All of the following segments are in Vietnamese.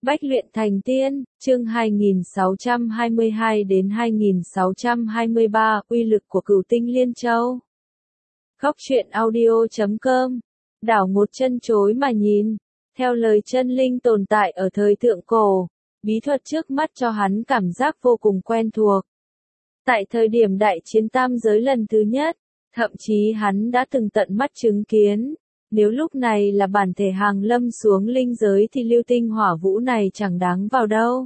Bách luyện thành tiên, chương 2622 đến 2623, uy lực của Cửu Tinh Liên Châu. Góc truyện audio.com. Đảo một chân chối mà nhìn, theo lời chân linh tồn tại ở thời thượng cổ, bí thuật trước mắt cho hắn cảm giác vô cùng quen thuộc. Tại thời điểm đại chiến tam giới lần thứ nhất, thậm chí hắn đã từng tận mắt chứng kiến. Nếu lúc này là bản thể hàng lâm xuống linh giới thì lưu tinh hỏa vũ này chẳng đáng vào đâu.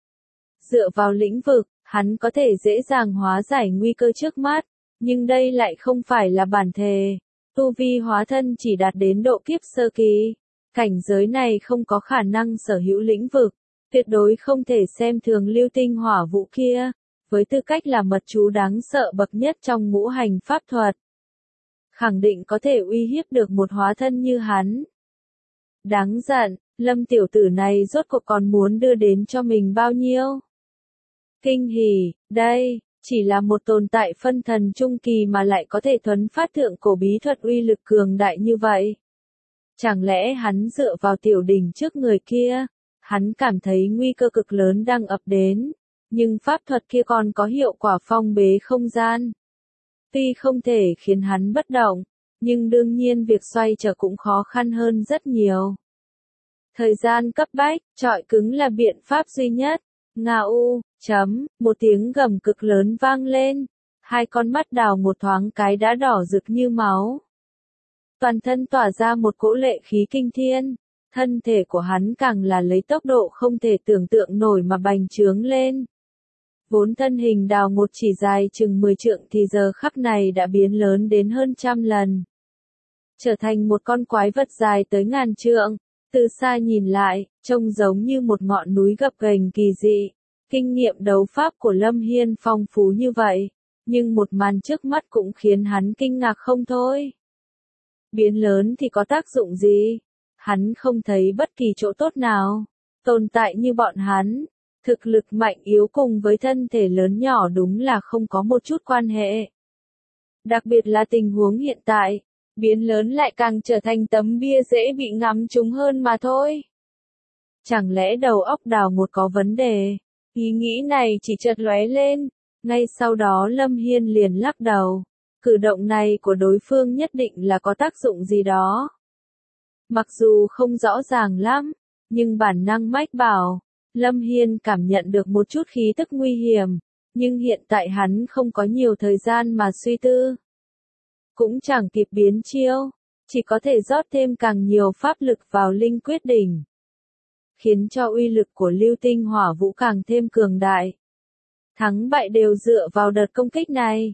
Dựa vào lĩnh vực, hắn có thể dễ dàng hóa giải nguy cơ trước mắt, nhưng đây lại không phải là bản thể. Tu vi hóa thân chỉ đạt đến độ kiếp sơ kỳ. Cảnh giới này không có khả năng sở hữu lĩnh vực, tuyệt đối không thể xem thường lưu tinh hỏa vũ kia, với tư cách là mật chú đáng sợ bậc nhất trong ngũ hành pháp thuật. Khẳng định có thể uy hiếp được một hóa thân như hắn. Đáng giận, Lâm tiểu tử này rốt cuộc còn muốn đưa đến cho mình bao nhiêu? Kinh hỉ, đây, chỉ là một tồn tại phân thần trung kỳ mà lại có thể thuấn phát thượng cổ bí thuật uy lực cường đại như vậy. Chẳng lẽ hắn dựa vào tiểu đỉnh trước người kia, hắn cảm thấy nguy cơ cực lớn đang ập đến, nhưng pháp thuật kia còn có hiệu quả phong bế không gian. Tuy không thể khiến hắn bất động, nhưng đương nhiên việc xoay trở cũng khó khăn hơn rất nhiều. Thời gian cấp bách, trọi cứng là biện pháp duy nhất. Ngao, một tiếng gầm cực lớn vang lên, hai con mắt đào một thoáng cái đã đỏ rực như máu. Toàn thân tỏa ra một cỗ lệ khí kinh thiên, thân thể của hắn càng là lấy tốc độ không thể tưởng tượng nổi mà bành trướng lên. Vốn thân hình đào một chỉ dài chừng 10 trượng thì giờ khắc này đã biến lớn đến hơn 100 lần. Trở thành một con quái vật dài tới ngàn trượng, từ xa nhìn lại, trông giống như một ngọn núi gập ghềnh kỳ dị. Kinh nghiệm đấu pháp của Lâm Hiên phong phú như vậy, nhưng một màn trước mắt cũng khiến hắn kinh ngạc không thôi. Biến lớn thì có tác dụng gì? Hắn không thấy bất kỳ chỗ tốt nào. Tồn tại như bọn hắn, thực lực mạnh yếu cùng với thân thể lớn nhỏ đúng là không có một chút quan hệ. Đặc biệt là tình huống hiện tại, biến lớn lại càng trở thành tấm bia dễ bị ngắm trúng hơn mà thôi. Chẳng lẽ đầu óc đào một có vấn đề? Ý nghĩ này chỉ chợt lóe lên, ngay sau đó Lâm Hiên liền lắc đầu. Cử động này của đối phương nhất định là có tác dụng gì đó. Mặc dù không rõ ràng lắm, nhưng bản năng mách bảo, Lâm Hiên cảm nhận được một chút khí tức nguy hiểm, nhưng hiện tại hắn không có nhiều thời gian mà suy tư. Cũng chẳng kịp biến chiêu, chỉ có thể rót thêm càng nhiều pháp lực vào linh quyết đỉnh, khiến cho uy lực của lưu tinh hỏa vũ càng thêm cường đại. Thắng bại đều dựa vào đợt công kích này.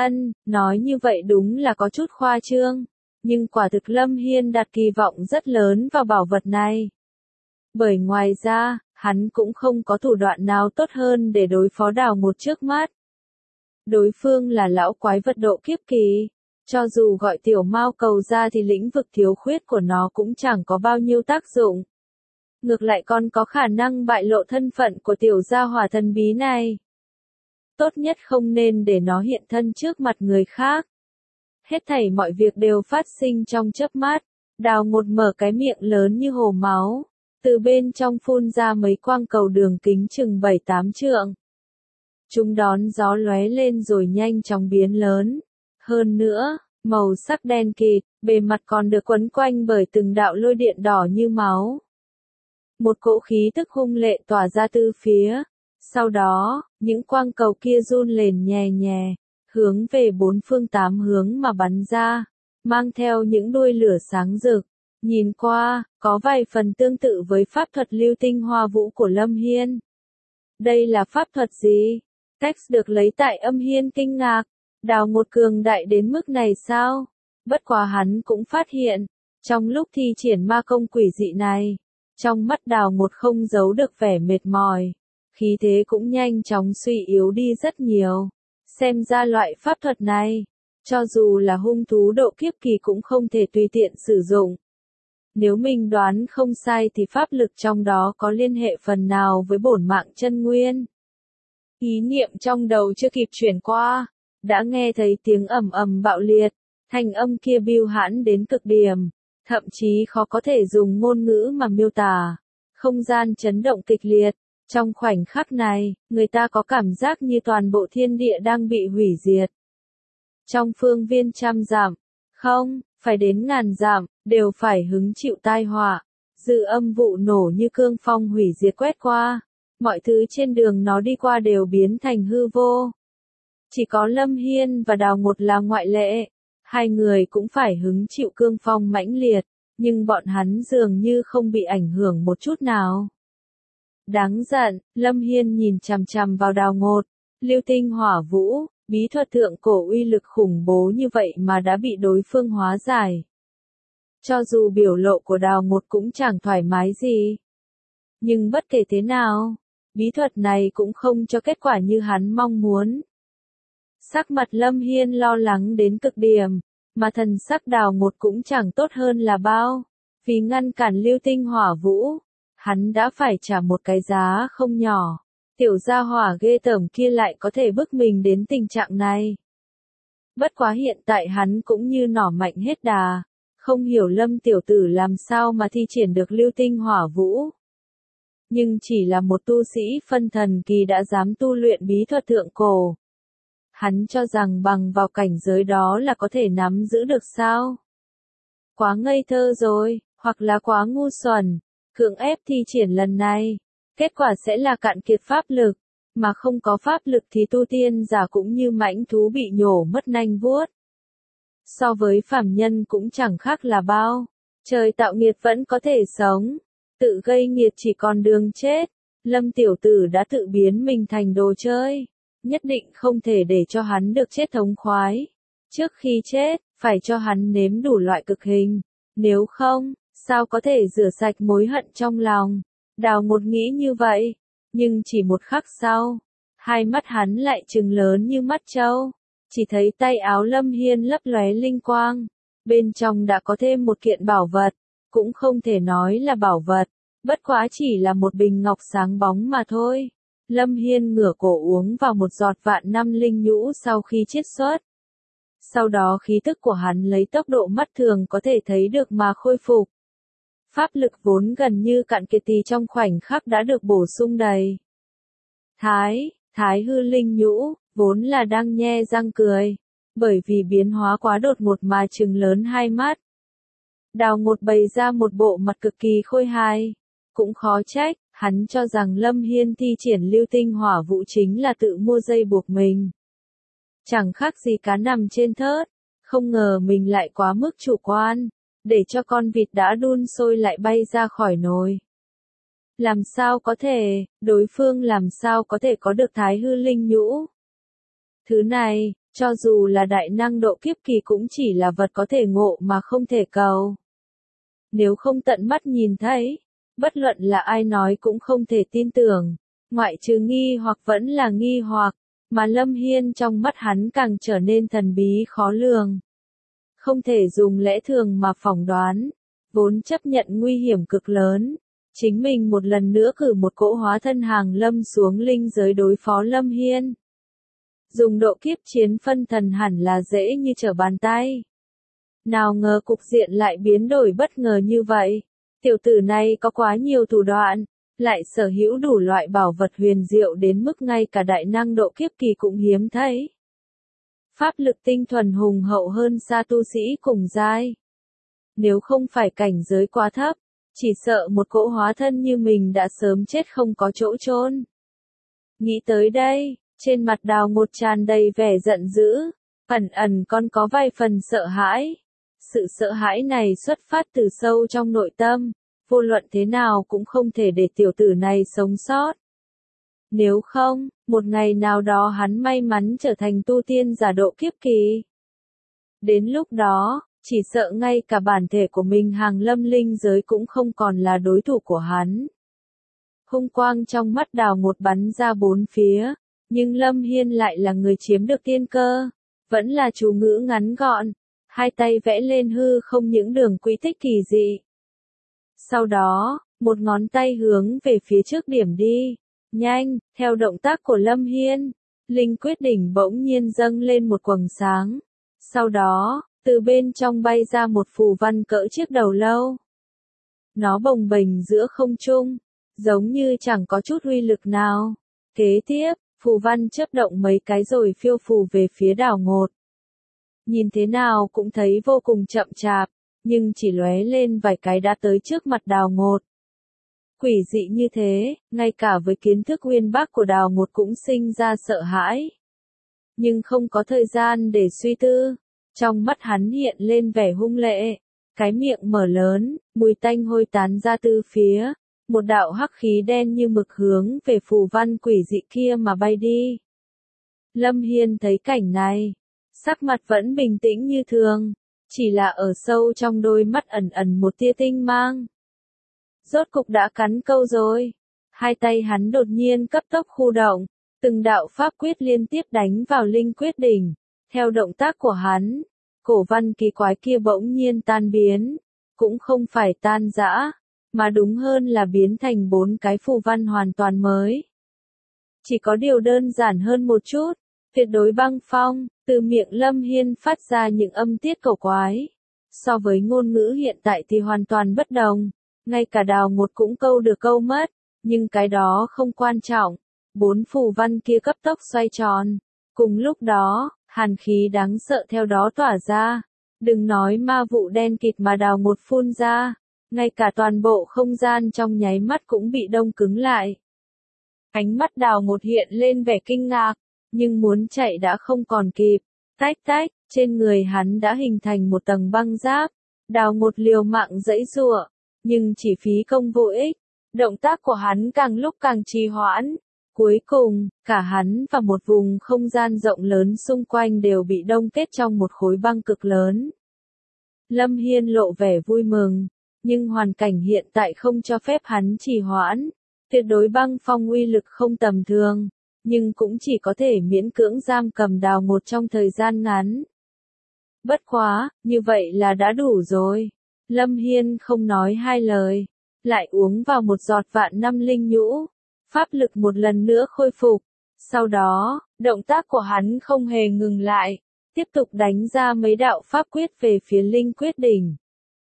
Nói như vậy đúng là có chút khoa trương, nhưng quả thực Lâm Hiên đặt kỳ vọng rất lớn vào bảo vật này. Bởi ngoài ra, hắn cũng không có thủ đoạn nào tốt hơn để đối phó đào một trước mắt. Đối phương là lão quái vật độ kiếp kỳ, cho dù gọi tiểu mao cầu ra thì lĩnh vực thiếu khuyết của nó cũng chẳng có bao nhiêu tác dụng. Ngược lại còn có khả năng bại lộ thân phận của tiểu gia hỏa thần bí này. Tốt nhất không nên để nó hiện thân trước mặt người khác. Hết thảy mọi việc đều phát sinh trong chớp mắt, đào một mở cái miệng lớn như hồ máu, từ bên trong phun ra mấy quang cầu đường kính chừng 7-8 trượng. Chúng đón gió lóe lên rồi nhanh chóng biến lớn. Hơn nữa, màu sắc đen kịt, bề mặt còn được quấn quanh bởi từng đạo lôi điện đỏ như máu. Một cỗ khí tức hung lệ tỏa ra từ phía. Sau đó, những quang cầu kia run lên nhè nhè, hướng về 4 phương 8 hướng mà bắn ra, mang theo những đuôi lửa sáng rực. Nhìn qua, có vài phần tương tự với pháp thuật lưu tinh hoa vũ của Lâm Hiên. Đây là pháp thuật gì? Text được lấy tại Âm Hiên kinh ngạc. Đào một cường đại đến mức này sao? Bất quá hắn cũng phát hiện, trong lúc thi triển ma công quỷ dị này, trong mắt đào một không giấu được vẻ mệt mỏi. Khí thế cũng nhanh chóng suy yếu đi rất nhiều. Xem ra loại pháp thuật này, cho dù là hung thú độ kiếp kỳ cũng không thể tùy tiện sử dụng. Nếu mình đoán không sai thì pháp lực trong đó có liên hệ phần nào với bổn mạng chân nguyên. Ý niệm trong đầu chưa kịp chuyển qua, đã nghe thấy tiếng ầm ầm bạo liệt, thanh âm kia bưu hãn đến cực điểm, thậm chí khó có thể dùng ngôn ngữ mà miêu tả. Không gian chấn động kịch liệt. Trong khoảnh khắc này, người ta có cảm giác như toàn bộ thiên địa đang bị hủy diệt. Trong phương viên trăm dặm, không, phải đến ngàn dặm, đều phải hứng chịu tai họa. Dư âm vụ nổ như cương phong hủy diệt quét qua. Mọi thứ trên đường nó đi qua đều biến thành hư vô. Chỉ có Lâm Hiên và Đào Ngột là ngoại lệ. Hai người cũng phải hứng chịu cương phong mãnh liệt, nhưng bọn hắn dường như không bị ảnh hưởng một chút nào. Đáng giận, Lâm Hiên nhìn chằm chằm vào Đào Ngột. Lưu tinh hỏa vũ, bí thuật thượng cổ uy lực khủng bố như vậy mà đã bị đối phương hóa giải. Cho dù biểu lộ của Đào Ngột cũng chẳng thoải mái gì. Nhưng bất kể thế nào, bí thuật này cũng không cho kết quả như hắn mong muốn. Sắc mặt Lâm Hiên lo lắng đến cực điểm, mà thần sắc Đào Ngột cũng chẳng tốt hơn là bao. Vì ngăn cản lưu tinh hỏa vũ, hắn đã phải trả một cái giá không nhỏ. Tiểu gia hỏa ghê tởm kia lại có thể bức mình đến tình trạng này. Bất quá hiện tại hắn cũng như nỏ mạnh hết đà, không hiểu Lâm tiểu tử làm sao mà thi triển được lưu tinh hỏa vũ. Nhưng chỉ là một tu sĩ phân thần kỳ đã dám tu luyện bí thuật thượng cổ. Hắn cho rằng bằng vào cảnh giới đó là có thể nắm giữ được sao? Quá ngây thơ rồi, hoặc là quá ngu xuẩn, cưỡng ép thi triển lần này. Kết quả sẽ là cạn kiệt pháp lực, mà không có pháp lực thì tu tiên giả cũng như mãnh thú bị nhổ mất nanh vuốt. So với phàm nhân cũng chẳng khác là bao, trời tạo nghiệt vẫn có thể sống, tự gây nghiệt chỉ còn đường chết. Lâm tiểu tử đã tự biến mình thành đồ chơi, nhất định không thể để cho hắn được chết thống khoái. Trước khi chết, phải cho hắn nếm đủ loại cực hình, nếu không, sao có thể rửa sạch mối hận trong lòng. Đào Ngột nghĩ như vậy, nhưng chỉ một khắc sau, hai mắt hắn lại trừng lớn như mắt trâu, chỉ thấy tay áo Lâm Hiên lấp lóe linh quang, bên trong đã có thêm một kiện bảo vật, cũng không thể nói là bảo vật, bất quá chỉ là một bình ngọc sáng bóng mà thôi. Lâm Hiên ngửa cổ uống vào một giọt vạn năm linh nhũ sau khi chiết xuất. Sau đó khí tức của hắn lấy tốc độ mắt thường có thể thấy được mà khôi phục. Pháp lực vốn gần như cạn kiệt thì trong khoảnh khắc đã được bổ sung đầy. Thái hư linh nhũ, vốn là đang nhe răng cười, bởi vì biến hóa quá đột ngột mà trừng lớn hai mắt. Đào Ngột bày ra một bộ mặt cực kỳ khôi hài, cũng khó trách, hắn cho rằng Lâm Hiên thi triển lưu tinh hỏa vũ chính là tự mua dây buộc mình. Chẳng khác gì cá nằm trên thớt, không ngờ mình lại quá mức chủ quan, để cho con vịt đã đun sôi lại bay ra khỏi nồi. Làm sao có thể, đối phương làm sao có thể có được thái hư linh nhũ? Thứ này, cho dù là đại năng độ kiếp kỳ cũng chỉ là vật có thể ngộ mà không thể cầu. Nếu không tận mắt nhìn thấy, bất luận là ai nói cũng không thể tin tưởng, ngoại trừ nghi hoặc vẫn là nghi hoặc, mà Lâm Hiên trong mắt hắn càng trở nên thần bí khó lường. Không thể dùng lẽ thường mà phỏng đoán, vốn chấp nhận nguy hiểm cực lớn. Chính mình một lần nữa cử một cỗ hóa thân hàng lâm xuống linh giới đối phó Lâm Hiên. Dùng độ kiếp chiến phân thần hẳn là dễ như trở bàn tay. Nào ngờ cục diện lại biến đổi bất ngờ như vậy. Tiểu tử này có quá nhiều thủ đoạn, lại sở hữu đủ loại bảo vật huyền diệu đến mức ngay cả đại năng độ kiếp kỳ cũng hiếm thấy. Pháp lực tinh thuần hùng hậu hơn xa tu sĩ cùng giai. Nếu không phải cảnh giới quá thấp, chỉ sợ một cỗ hóa thân như mình đã sớm chết không có chỗ chôn. Nghĩ tới đây, trên mặt Đào Ngột tràn đầy vẻ giận dữ, ẩn ẩn còn có vài phần sợ hãi. Sự sợ hãi này xuất phát từ sâu trong nội tâm, vô luận thế nào cũng không thể để tiểu tử này sống sót. Nếu không, một ngày nào đó hắn may mắn trở thành tu tiên giả độ kiếp kỳ. Đến lúc đó, chỉ sợ ngay cả bản thể của mình hàng lâm linh giới cũng không còn là đối thủ của hắn. Hung quang trong mắt Đào Ngột bắn ra bốn phía, nhưng Lâm Hiên lại là người chiếm được tiên cơ, vẫn là chú ngữ ngắn gọn, hai tay vẽ lên hư không những đường quy tích kỳ dị. Sau đó, một ngón tay hướng về phía trước điểm đi, nhanh, theo động tác của Lâm Hiên, linh quyết đỉnh bỗng nhiên dâng lên một quầng sáng. Sau đó, từ bên trong bay ra một phù văn cỡ chiếc đầu lâu. Nó bồng bềnh giữa không trung, giống như chẳng có chút uy lực nào. Kế tiếp, phù văn chớp động mấy cái rồi phiêu phù về phía Đào Ngột. Nhìn thế nào cũng thấy vô cùng chậm chạp, nhưng chỉ lóe lên vài cái đã tới trước mặt Đào Ngột. Quỷ dị như thế, ngay cả với kiến thức uyên bác của Đào Ngột cũng sinh ra sợ hãi. Nhưng không có thời gian để suy tư, trong mắt hắn hiện lên vẻ hung lệ, cái miệng mở lớn, mùi tanh hôi tán ra từ phía, một đạo hắc khí đen như mực hướng về phù văn quỷ dị kia mà bay đi. Lâm Hiên thấy cảnh này, sắc mặt vẫn bình tĩnh như thường, chỉ là ở sâu trong đôi mắt ẩn ẩn một tia tinh mang. Rốt cục đã cắn câu rồi. Hai tay hắn đột nhiên cấp tốc khu động, từng đạo pháp quyết liên tiếp đánh vào linh quyết đỉnh. Theo động tác của hắn, cổ văn kỳ quái kia bỗng nhiên tan biến, cũng không phải tan rã, mà đúng hơn là biến thành 4 cái phù văn hoàn toàn mới. Chỉ có điều đơn giản hơn một chút, tuyệt đối băng phong, từ miệng Lâm Hiên phát ra những âm tiết cổ quái. So với ngôn ngữ hiện tại thì hoàn toàn bất đồng, ngay cả Đào Ngột cũng câu được câu mất, nhưng cái đó không quan trọng. 4 phù văn kia cấp tốc xoay tròn. Cùng lúc đó, hàn khí đáng sợ theo đó tỏa ra. Đừng nói ma vụ đen kịt mà Đào Ngột phun ra, ngay cả toàn bộ không gian trong nháy mắt cũng bị đông cứng lại. Ánh mắt Đào Ngột hiện lên vẻ kinh ngạc, nhưng muốn chạy đã không còn kịp. Tách tách, trên người hắn đã hình thành một tầng băng giáp. Đào Ngột liều mạng giãy giụa, nhưng chỉ phí công vô ích. Động tác của hắn càng lúc càng trì hoãn. Cuối cùng, cả hắn và một vùng không gian rộng lớn xung quanh đều bị đông kết trong một khối băng cực lớn. Lâm Hiên lộ vẻ vui mừng, nhưng hoàn cảnh hiện tại không cho phép hắn trì hoãn. Tuyệt đối băng phong uy lực không tầm thường, nhưng cũng chỉ có thể miễn cưỡng giam cầm Đào Ngột trong thời gian ngắn. Bất quá, như vậy là đã đủ rồi. Lâm Hiên không nói hai lời, lại uống vào một giọt vạn năm linh nhũ. Pháp lực một lần nữa khôi phục. Sau đó, động tác của hắn không hề ngừng lại, tiếp tục đánh ra mấy đạo pháp quyết về phía linh quyết đỉnh.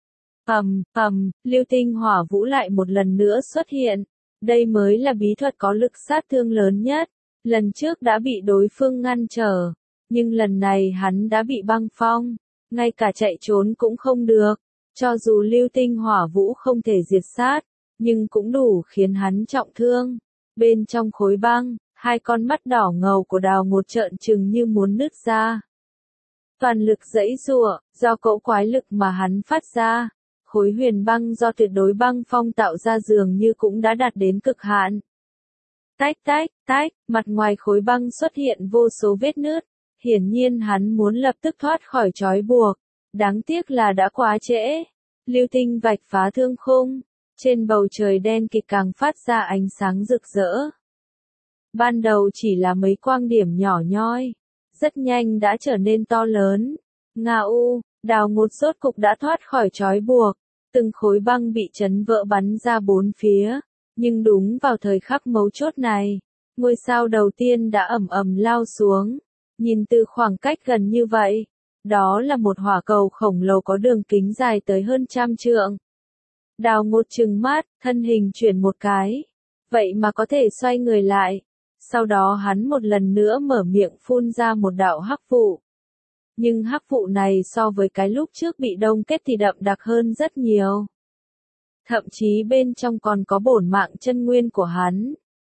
Lưu tinh hỏa vũ lại một lần nữa xuất hiện. Đây mới là bí thuật có lực sát thương lớn nhất. Lần trước đã bị đối phương ngăn trở, nhưng lần này hắn đã bị băng phong, ngay cả chạy trốn cũng không được. Cho dù lưu tinh hỏa vũ không thể diệt sát, nhưng cũng đủ khiến hắn trọng thương. Bên trong khối băng, hai con mắt đỏ ngầu của Đào Ngột trợn trừng như muốn nứt ra. Toàn lực giãy giụa, do cỗ quái lực mà hắn phát ra, khối huyền băng do tuyệt đối băng phong tạo ra dường như cũng đã đạt đến cực hạn. Tách tách, tách, mặt ngoài khối băng xuất hiện vô số vết nứt, hiển nhiên hắn muốn lập tức thoát khỏi trói buộc, đáng tiếc là đã quá trễ. Lưu tinh vạch phá thương khung, trên bầu trời đen kịt càng phát ra ánh sáng rực rỡ. Ban đầu chỉ là mấy quang điểm nhỏ nhoi, rất nhanh đã trở nên to lớn. Ngao, Đào Ngột rốt cục đã thoát khỏi trói buộc, từng khối băng bị chấn vỡ bắn ra bốn phía. Nhưng đúng vào thời khắc mấu chốt này, ngôi sao đầu tiên đã ầm ầm lao xuống. Nhìn từ khoảng cách gần như vậy, đó là một hỏa cầu khổng lồ có đường kính dài tới hơn 100 trượng. Đào Ngột trừng mắt, thân hình chuyển một cái, vậy mà có thể xoay người lại. Sau đó hắn một lần nữa mở miệng phun ra một đạo hắc vụ. Nhưng hắc vụ này so với cái lúc trước bị đông kết thì đậm đặc hơn rất nhiều. Thậm chí bên trong còn có bổn mạng chân nguyên của hắn.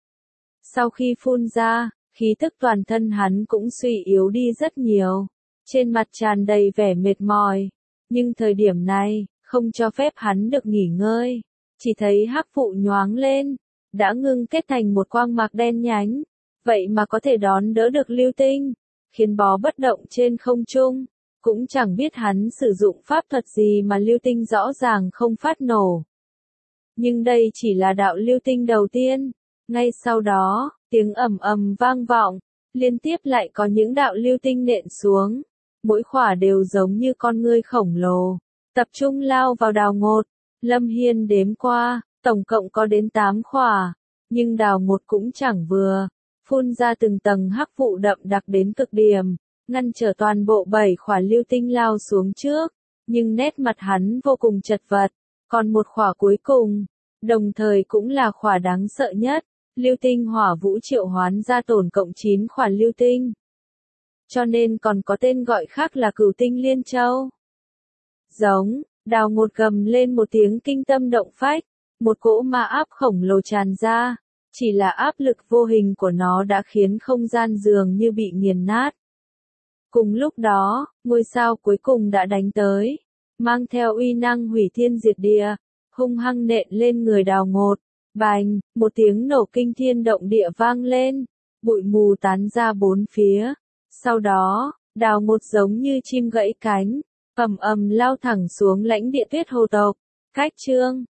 Sau khi phun ra, khí tức toàn thân hắn cũng suy yếu đi rất nhiều. Trên mặt tràn đầy vẻ mệt mỏi. Nhưng thời điểm này, không cho phép hắn được nghỉ ngơi. Chỉ thấy hắc vụ nhoáng lên, đã ngưng kết thành một quang mạc đen nhánh. Vậy mà có thể đón đỡ được lưu tinh, khiến bó bất động trên không trung. Cũng chẳng biết hắn sử dụng pháp thuật gì mà lưu tinh rõ ràng không phát nổ. Nhưng đây chỉ là đạo lưu tinh đầu tiên. Ngay sau đó, tiếng ầm ầm vang vọng, liên tiếp lại có những đạo lưu tinh nện xuống. Mỗi khỏa đều giống như con ngươi khổng lồ, tập trung lao vào Đào Ngột. Lâm Hiên đếm qua, tổng cộng có đến 8 khỏa, nhưng Đào Ngột cũng chẳng vừa, phun ra từng tầng hắc vụ đậm đặc đến cực điểm, ngăn trở toàn bộ 7 khỏa lưu tinh lao xuống trước, nhưng nét mặt hắn vô cùng chật vật, còn một khỏa cuối cùng, đồng thời cũng là khỏa đáng sợ nhất. Lưu tinh hỏa vũ triệu hoán ra tổng cộng 9 khỏa lưu tinh. Cho nên còn có tên gọi khác là Cửu Tinh Liên Châu. Giống, Đào Ngột gầm lên một tiếng kinh tâm động phách, một cỗ ma áp khổng lồ tràn ra, chỉ là áp lực vô hình của nó đã khiến không gian dường như bị nghiền nát. Cùng lúc đó, ngôi sao cuối cùng đã đánh tới, mang theo uy năng hủy thiên diệt địa, hung hăng nện lên người Đào Ngột. Bành, một tiếng nổ kinh thiên động địa vang lên, bụi mù tán ra bốn phía. Sau đó, Đào Ngột giống như chim gãy cánh, ầm ầm lao thẳng xuống lãnh địa Tuyết Hồ tộc. Cách chương